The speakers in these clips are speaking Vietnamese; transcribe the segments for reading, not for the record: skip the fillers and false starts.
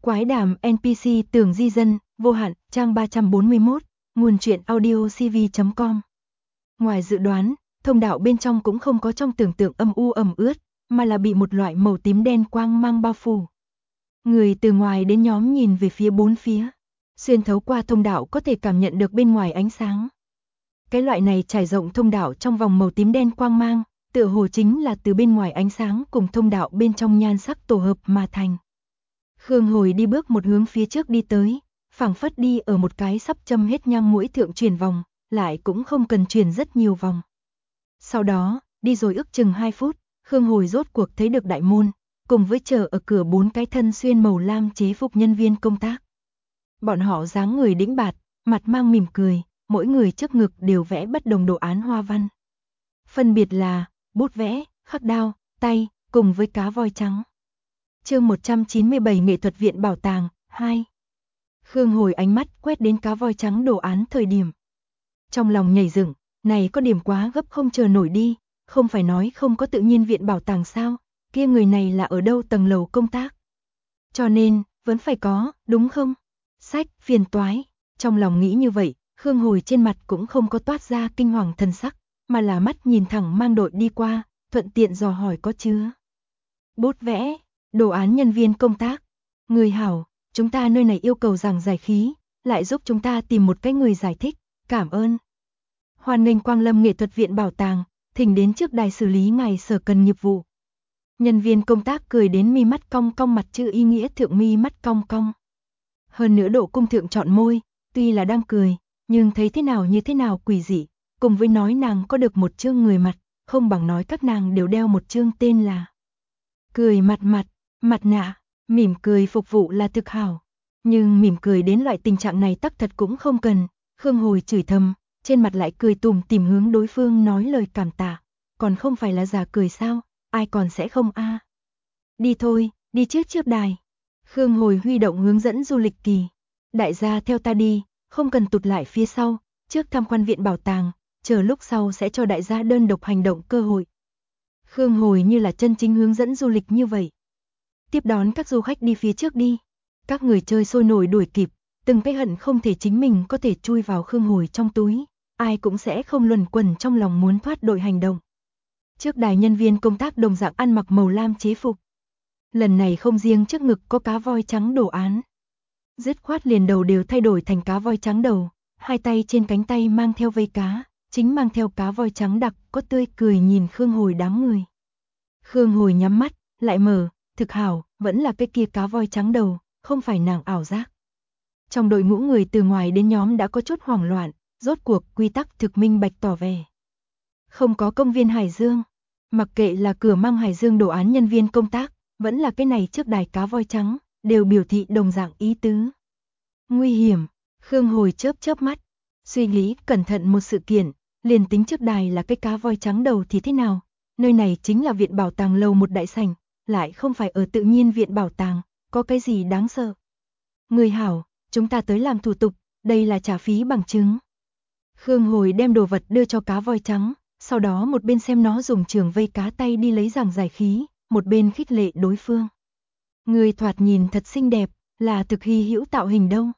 Quái đàm NPC Tường Di Dân, vô hạn, trang 341, nguồn truyện audio cv.com. Ngoài dự đoán, thông đạo bên trong cũng không có trong tưởng tượng âm u ẩm ướt, mà là bị một loại màu tím đen quang mang bao phủ. Người từ ngoài đến nhóm nhìn về phía bốn phía, xuyên thấu qua thông đạo có thể cảm nhận được bên ngoài ánh sáng. Cái loại này trải rộng thông đạo trong vòng màu tím đen quang mang, tựa hồ chính là từ bên ngoài ánh sáng cùng thông đạo bên trong nhan sắc tổ hợp mà thành. Khương Hồi đi bước một hướng phía trước đi tới, phảng phất đi ở một cái sắp châm hết nhang mũi thượng chuyển vòng, lại cũng không cần chuyển rất nhiều vòng. Sau đó, đi rồi ước chừng 2 phút, Khương Hồi rốt cuộc thấy được đại môn, cùng với chờ ở cửa 4 cái thân xuyên màu lam chế phục nhân viên công tác. Bọn họ dáng người đĩnh bạt, mặt mang mỉm cười, mỗi người trước ngực đều vẽ bất đồng đồ án hoa văn. Phân biệt là bút vẽ, khắc đao, tay, cùng với cá voi trắng. Chương 197 Nghệ thuật viện bảo tàng 2. Khương Hồi ánh mắt quét đến cá voi trắng đồ án thời điểm. Trong lòng nhảy dựng, này có điểm quá gấp không chờ nổi đi, không phải nói không có tự nhiên viện bảo tàng sao, kia người này là ở đâu tầng lầu công tác. Cho nên, vẫn phải có, đúng không? Sách, phiền toái. Trong lòng nghĩ như vậy, Khương Hồi trên mặt cũng không có toát ra kinh hoàng thần sắc, mà là mắt nhìn thẳng mang đội đi qua, thuận tiện dò hỏi có chứa bút vẽ, đồ án nhân viên công tác. Người hảo, chúng ta nơi này yêu cầu giảng giải khí, lại giúp chúng ta tìm một cái người giải thích, cảm ơn. Hoan nghênh quang lâm nghệ thuật viện bảo tàng, thỉnh đến trước đài xử lý ngài sở cần nghiệp vụ. Nhân viên công tác cười đến mi mắt cong cong, mặt chữ ý nghĩa thượng mi mắt cong cong. Hơn nữa độ cung thượng chọn môi, tuy là đang cười, nhưng thấy thế nào như thế nào quỷ dị, cùng với nói nàng có được một chương người mặt, không bằng nói các nàng đều đeo một chương tên là cười mặt nạ, mỉm cười phục vụ là thực hảo. Nhưng mỉm cười đến loại tình trạng này tắc thật cũng không cần. Khương Hồi chửi thầm, trên mặt lại cười tủm tỉm hướng đối phương nói lời cảm tạ, còn không phải là giả cười sao, ai còn sẽ không a. Đi thôi, đi trước đài. Khương Hồi huy động hướng dẫn du lịch kỳ. Đại gia theo ta đi, không cần tụt lại phía sau, trước tham quan viện bảo tàng, chờ lúc sau sẽ cho đại gia đơn độc hành động cơ hội. Khương Hồi như là chân chính hướng dẫn du lịch như vậy. Tiếp đón các du khách đi phía trước đi. Các người chơi sôi nổi đuổi kịp, từng cái hận không thể chính mình có thể chui vào Khương Hồi trong túi, ai cũng sẽ không luẩn quẩn trong lòng muốn thoát đội hành động. Trước đài nhân viên công tác đồng dạng ăn mặc màu lam chế phục. Lần này không riêng trước ngực có cá voi trắng đồ án, dứt khoát liền đầu đều thay đổi thành cá voi trắng đầu, hai tay trên cánh tay mang theo vây cá, chính mang theo cá voi trắng đặc, có tươi cười nhìn Khương Hồi đám người. Khương Hồi nhắm mắt, lại mở, thực hảo, vẫn là cái kia cá voi trắng đầu, không phải nàng ảo giác. Trong đội ngũ người từ ngoài đến nhóm đã có chút hoảng loạn, rốt cuộc quy tắc thực minh bạch tỏ vẻ. Không có công viên Hải Dương, mặc kệ là cửa mang Hải Dương đồ án nhân viên công tác, vẫn là cái này trước đài cá voi trắng, đều biểu thị đồng dạng ý tứ. Nguy hiểm, Khương Hồi chớp mắt, suy nghĩ cẩn thận một sự kiện, liền tính trước đài là cái cá voi trắng đầu thì thế nào, nơi này chính là viện bảo tàng lầu một đại sảnh, lại không phải ở tự nhiên viện bảo tàng, có cái gì đáng sợ. Người hảo, chúng ta tới làm thủ tục, đây là trả phí bằng chứng. Khương Hồi đem đồ vật đưa cho cá voi trắng, sau đó một bên xem nó dùng trường vây cá tay đi lấy giảng giải khí, một bên khích lệ đối phương. Người thoạt nhìn thật xinh đẹp, là thực hy hữu tạo hình đâu.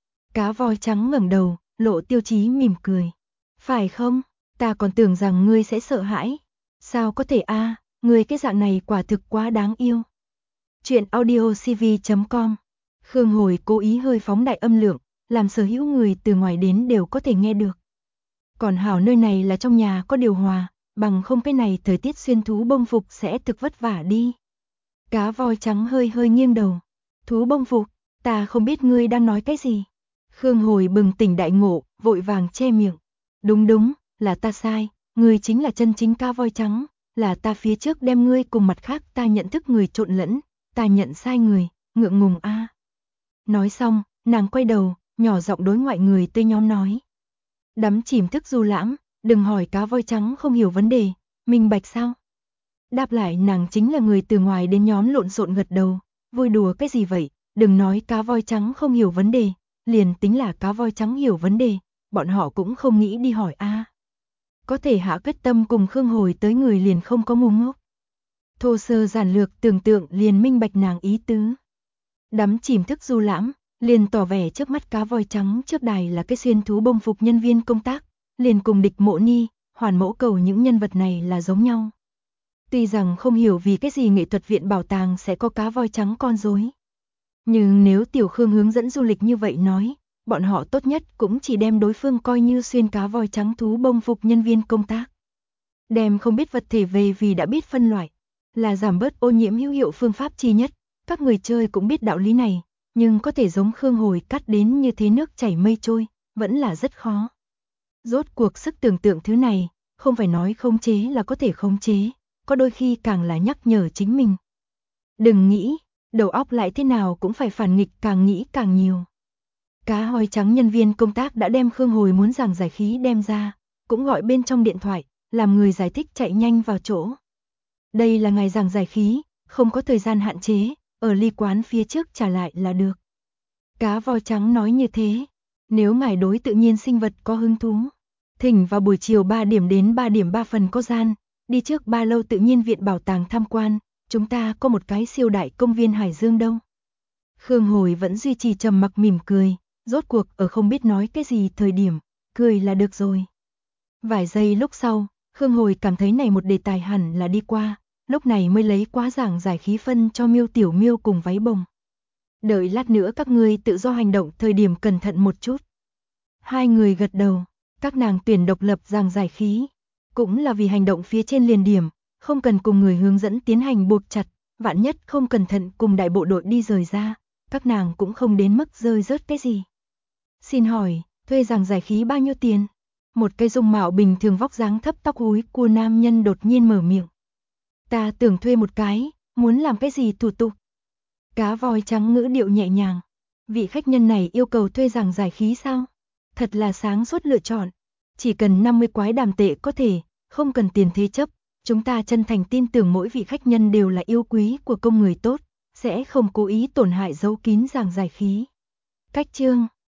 Cá voi trắng ngẩng đầu, lộ tiêu chí mỉm cười. Phải không, ta còn tưởng rằng ngươi sẽ sợ hãi. Sao có thể a, ngươi cái dạng này quả thực quá đáng yêu. Chuyện audio cv.com. Khương Hồi cố ý hơi phóng đại âm lượng, làm sở hữu người từ ngoài đến đều có thể nghe được. Còn hảo nơi này là trong nhà có điều hòa, bằng không cái này thời tiết xuyên thú bông phục sẽ thực vất vả đi. Cá voi trắng hơi nghiêng đầu. Thú bông phục, ta không biết ngươi đang nói cái gì. Khương Hồi bừng tỉnh đại ngộ, vội vàng che miệng. Đúng, là ta sai, ngươi chính là chân chính cá voi trắng, là ta phía trước đem ngươi cùng mặt khác ta nhận thức người trộn lẫn, ta nhận sai người, ngượng ngùng a. Nói xong, nàng quay đầu, nhỏ giọng đối ngoại người tươi nhóm nói. Đắm chìm thức du lãm, đừng hỏi cá voi trắng không hiểu vấn đề, minh bạch sao? Đáp lại nàng chính là người từ ngoài đến nhóm lộn xộn gật đầu, vui đùa cái gì vậy, đừng nói cá voi trắng không hiểu vấn đề, liền tính là cá voi trắng hiểu vấn đề, bọn họ cũng không nghĩ đi hỏi a. Có thể hạ quyết tâm cùng Khương Hồi tới người liền không có ngu ngốc. Thô sơ giản lược tưởng tượng liền minh bạch nàng ý tứ. Đắm chìm thức du lãm, liền tỏ vẻ trước mắt cá voi trắng trước đài là cái xuyên thú bông phục nhân viên công tác, liền cùng Địch Mộ Ni, Hoàn Mẫu Cầu những nhân vật này là giống nhau. Tuy rằng không hiểu vì cái gì nghệ thuật viện bảo tàng sẽ có cá voi trắng con rối. Nhưng nếu Tiểu Khương hướng dẫn du lịch như vậy nói, bọn họ tốt nhất cũng chỉ đem đối phương coi như xuyên cá voi trắng thú bông phục nhân viên công tác. Đem không biết vật thể về vì đã biết phân loại, là giảm bớt ô nhiễm hữu hiệu phương pháp chi nhất. Các người chơi cũng biết đạo lý này, nhưng có thể giống Khương Hồi cắt đến như thế nước chảy mây trôi, vẫn là rất khó. Rốt cuộc sức tưởng tượng thứ này, không phải nói khống chế là có thể khống chế, có đôi khi càng là nhắc nhở chính mình. Đừng nghĩ, đầu óc lại thế nào cũng phải phản nghịch, càng nghĩ càng nhiều. Cá voi trắng nhân viên công tác đã đem Khương Hồi muốn giảng giải khí đem ra, cũng gọi bên trong điện thoại, làm người giải thích chạy nhanh vào chỗ. Đây là ngày giảng giải khí, không có thời gian hạn chế, ở ly quán phía trước trả lại là được. Cá voi trắng nói như thế, nếu ngài đối tự nhiên sinh vật có hứng thú, thỉnh vào buổi chiều 3 điểm đến 3 điểm 3 phần có gian, đi trước Ba Lâu tự nhiên viện bảo tàng tham quan, chúng ta có một cái siêu đại công viên Hải Dương đâu. Khương Hồi vẫn duy trì trầm mặc mỉm cười, rốt cuộc ở không biết nói cái gì thời điểm, cười là được rồi. Vài giây lúc sau, Khương Hồi cảm thấy này một đề tài hẳn là đi qua, lúc này mới lấy quá giảng giải khí phân cho Miêu Tiểu Miêu cùng váy bồng. Đợi lát nữa các ngươi tự do hành động thời điểm cẩn thận một chút. Hai người gật đầu, các nàng tuyển độc lập giảng giải khí, cũng là vì hành động phía trên liền điểm, không cần cùng người hướng dẫn tiến hành buộc chặt, vạn nhất không cẩn thận cùng đại bộ đội đi rời ra, các nàng cũng không đến mức rơi rớt cái gì. Xin hỏi, thuê giảng giải khí bao nhiêu tiền? Một cây dung mạo bình thường vóc dáng thấp tóc húi của nam nhân đột nhiên mở miệng. Ta tưởng thuê một cái, muốn làm cái gì thủ tục? Cá voi trắng ngữ điệu nhẹ nhàng. Vị khách nhân này yêu cầu thuê giảng giải khí sao? Thật là sáng suốt lựa chọn. Chỉ cần 50 quái đàm tệ có thể, không cần tiền thế chấp. Chúng ta chân thành tin tưởng mỗi vị khách nhân đều là yêu quý của công người tốt, sẽ không cố ý tổn hại giấu kín giảng giải khí. Cách chương